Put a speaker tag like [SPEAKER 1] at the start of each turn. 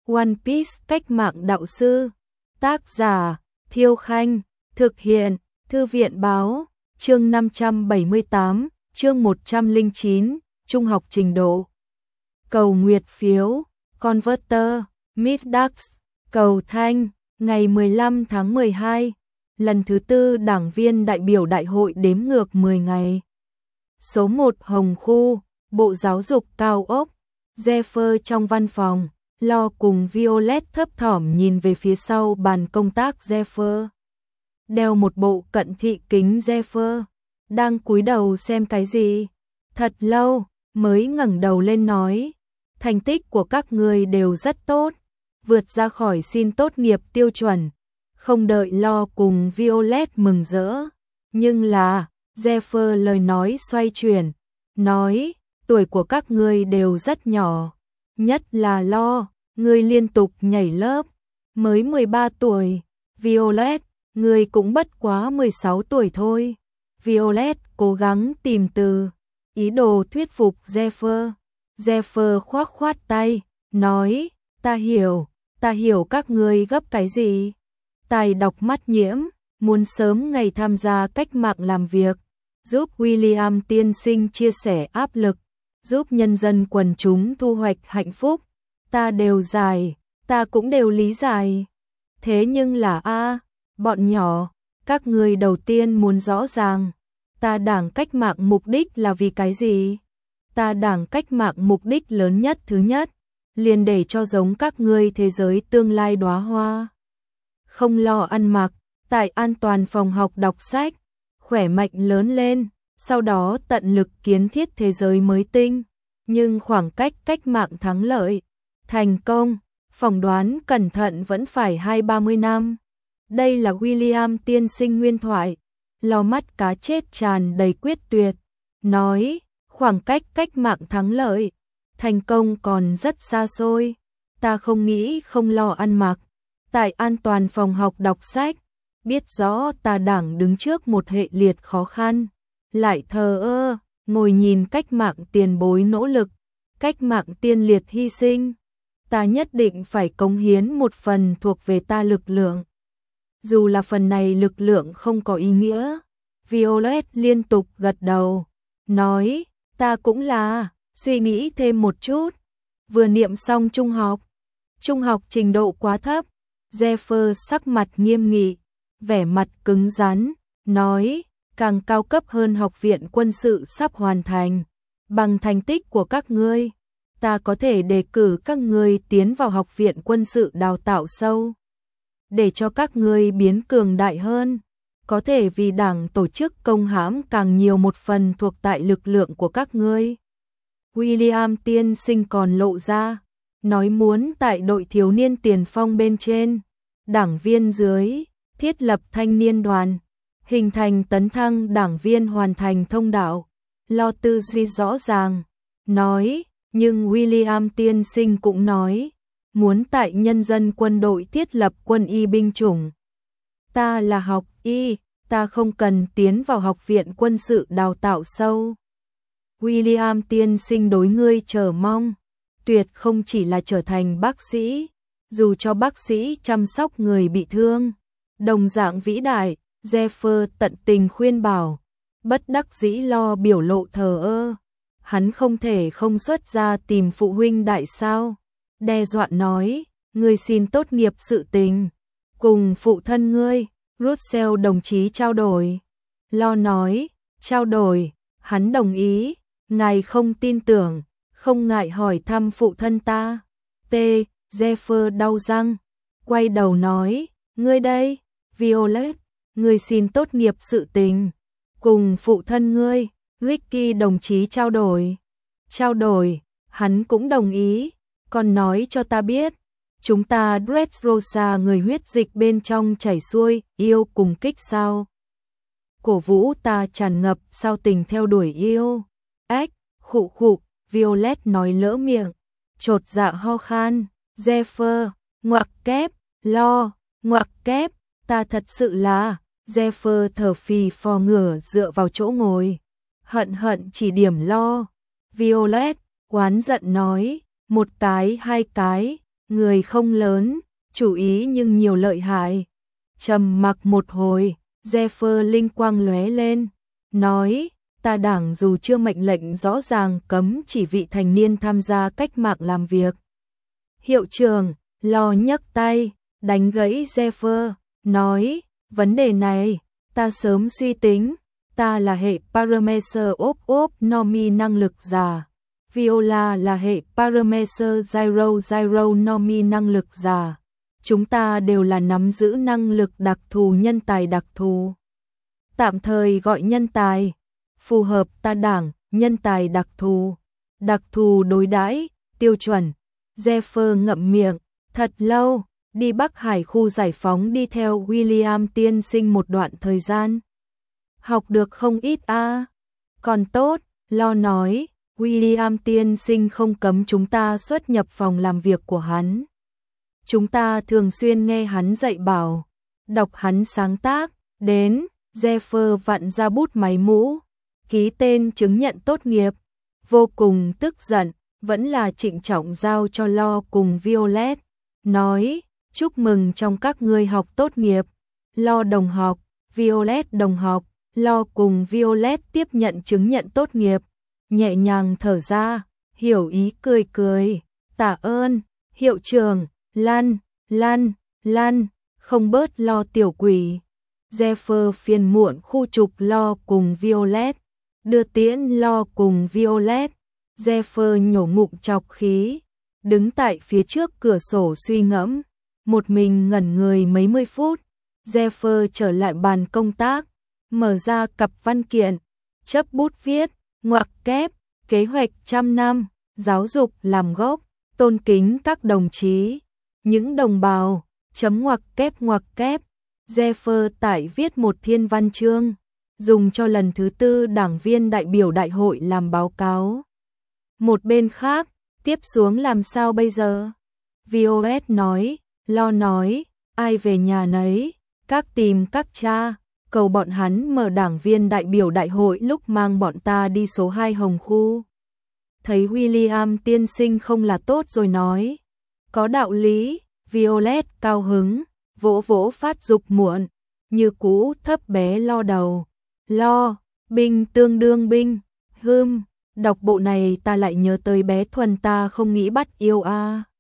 [SPEAKER 1] One Piece cách mạng đạo sư. Tác giả Thiêu Khanh. Thực hiện Thư viện Báo. Chương 578, chương 109, Trung học trình độ. Cầu nguyệt phiếu, Converter, Middax, cầu thanh, ngày 15 tháng 12, lần thứ tư đảng viên đại biểu đại hội đếm ngược 10 ngày. Số 1 Hồng Khu, Bộ Giáo dục Cao ốc, Zephyr trong văn phòng, Lo cùng Violet thấp thỏm nhìn về phía sau bàn công tác Zephyr. Đeo một bộ cận thị kính Zephyr, đang cúi đầu xem cái gì. Thật lâu, mới ngẩng đầu lên nói, thành tích của các người đều rất tốt, vượt ra khỏi xin tốt nghiệp tiêu chuẩn. Không đợi Lo cùng Violet mừng rỡ, nhưng là, Zephyr lời nói xoay chuyển, nói, tuổi của các ngươi đều rất nhỏ, nhất là Lo, ngươi liên tục nhảy lớp, mới 13 tuổi, Violet, ngươi cũng bất quá 16 tuổi thôi. Violet cố gắng tìm từ, ý đồ thuyết phục Zephyr. Zephyr khoác khoát tay, nói, ta hiểu các ngươi gấp cái gì. Tài đọc mắt nhiễm, muốn sớm ngày tham gia cách mạng làm việc, giúp William tiên sinh chia sẻ áp lực, giúp nhân dân quần chúng thu hoạch hạnh phúc. Ta đều giải, ta cũng đều lý giải. Thế nhưng là bọn nhỏ, các ngươi đầu tiên muốn rõ ràng, ta đảng cách mạng mục đích là vì cái gì? Ta đảng cách mạng mục đích lớn nhất thứ nhất, liền để cho giống các ngươi thế giới tương lai đóa hoa. Không lo ăn mặc, tại an toàn phòng học đọc sách, khỏe mạnh lớn lên, sau đó tận lực kiến thiết thế giới mới tinh. Nhưng khoảng cách cách mạng thắng lợi, thành công, phỏng đoán cẩn thận vẫn phải 20-30 năm. Đây là William tiên sinh nguyên thoại, Lo mắt cá chết tràn đầy quyết tuyệt, nói, khoảng cách cách mạng thắng lợi, thành công còn rất xa xôi. Ta không nghĩ không lo ăn mặc, tại an toàn phòng học đọc sách, biết rõ ta đảng đứng trước một hệ liệt khó khăn, lại thờ ơ, ngồi nhìn cách mạng tiền bối nỗ lực, cách mạng tiên liệt hy sinh. Ta nhất định phải cống hiến một phần thuộc về ta lực lượng. Dù là phần này lực lượng không có ý nghĩa. Violet liên tục gật đầu, nói, ta cũng là, suy nghĩ thêm một chút. Vừa niệm xong trung học trình độ quá thấp. Zephyr sắc mặt nghiêm nghị, vẻ mặt cứng rắn, nói, càng cao cấp hơn học viện quân sự sắp hoàn thành. Bằng thành tích của các ngươi, ta có thể đề cử các ngươi tiến vào học viện quân sự đào tạo sâu, để cho các ngươi biến cường đại hơn, có thể vì đảng tổ chức công hãm càng nhiều một phần thuộc tại lực lượng của các ngươi. William tiên sinh còn lộ ra, nói muốn tại đội thiếu niên tiền phong bên trên, đảng viên dưới, thiết lập thanh niên đoàn, hình thành tấn thăng đảng viên hoàn thành thông đạo. Lo tư duy rõ ràng, nói, nhưng William tiên sinh cũng nói, muốn tại nhân dân quân đội thiết lập quân y binh chủng. Ta là học y, ta không cần tiến vào học viện quân sự đào tạo sâu. William tiên sinh đối ngươi chờ mong, tuyệt không chỉ là trở thành bác sĩ, dù cho bác sĩ chăm sóc người bị thương, đồng dạng vĩ đại. Zephyr tận tình khuyên bảo, bất đắc dĩ Lo biểu lộ thờ ơ, hắn không thể không xuất ra tìm phụ huynh đại sao, đe dọa nói, ngươi xin tốt nghiệp sự tình, cùng phụ thân ngươi, Russell đồng chí trao đổi. Lo nói, trao đổi, hắn đồng ý, ngài không tin tưởng, không ngại hỏi thăm phụ thân ta. Zephyr đau răng, quay đầu nói, ngươi đây, Violet, ngươi xin tốt nghiệp sự tình, cùng phụ thân ngươi, Ricky đồng chí trao đổi. Trao đổi, hắn cũng đồng ý, còn nói cho ta biết, chúng ta Dressrosa người huyết dịch bên trong chảy xuôi, yêu cùng kích sao. Cổ vũ ta tràn ngập sao tình theo đuổi yêu. Khụ, Violet nói lỡ miệng, chột dạ ho khan. Zephyr, ngoặc kép, Lo, ngoặc kép, ta thật sự là. Zephyr thở phì phò ngửa dựa vào chỗ ngồi, hận chỉ điểm Lo. Violet, oán giận nói, một cái hai cái, người không lớn, chủ ý nhưng nhiều lợi hại. Trầm mặc một hồi, Zephyr linh quang lóe lên, nói, ta đảng dù chưa mệnh lệnh rõ ràng cấm chỉ vị thành niên tham gia cách mạng làm việc. Hiệu trưởng, Lo nhấc tay, đánh gãy Zephyr, nói, vấn đề này, ta sớm suy tính, ta là hệ Parameter of Nomi năng lực giả, Viola là hệ Parameter Zero Nomi năng lực giả. Chúng ta đều là nắm giữ năng lực đặc thù nhân tài đặc thù. Tạm thời gọi nhân tài, phù hợp ta đảng, nhân tài đặc thù đối đãi, tiêu chuẩn. Zephyr ngậm miệng, thật lâu, đi Bắc Hải khu giải phóng đi theo William tiên sinh một đoạn thời gian. Học được không ít a. Còn tốt, Lo nói, William tiên sinh không cấm chúng ta xuất nhập phòng làm việc của hắn. Chúng ta thường xuyên nghe hắn dạy bảo, đọc hắn sáng tác, đến, Zephyr vặn ra bút máy mũ, ký tên chứng nhận tốt nghiệp, vô cùng tức giận, vẫn là trịnh trọng giao cho Lo cùng Violet, nói, chúc mừng trong các ngươi học tốt nghiệp, Lo đồng học, Violet đồng học, Lo cùng Violet tiếp nhận chứng nhận tốt nghiệp, nhẹ nhàng thở ra, hiểu ý cười cười, tạ ơn, hiệu trưởng. Lăn, không bớt Lo tiểu quỷ. Zephyr phiền muộn khu trục Lo cùng Violet, đưa tiễn Lo cùng Violet. Zephyr nhổ ngụm chọc khí, đứng tại phía trước cửa sổ suy ngẫm, một mình ngẩn người mấy mươi phút. Zephyr trở lại bàn công tác, mở ra cặp văn kiện, chấp bút viết, ngoặc kép, kế hoạch 100 năm, giáo dục làm gốc, tôn kính các đồng chí. Những đồng bào, chấm ngoặc kép, Zephyr tải viết một thiên văn chương, dùng cho lần thứ 4 đảng viên đại biểu đại hội làm báo cáo. Một bên khác, tiếp xuống làm sao bây giờ? Violet nói, Lo nói, ai về nhà nấy, các tìm các cha, cầu bọn hắn mở đảng viên đại biểu đại hội lúc mang bọn ta đi số 2 Hồng Khu. Thấy William tiên sinh không là tốt rồi nói. Có đạo lý, Violet cao hứng, vỗ vỗ phát dục muộn, như cũ thấp bé Lo đầu. Lo, binh tương đương binh, đọc bộ này ta lại nhớ tới bé Thuần ta không nghĩ bắt yêu a.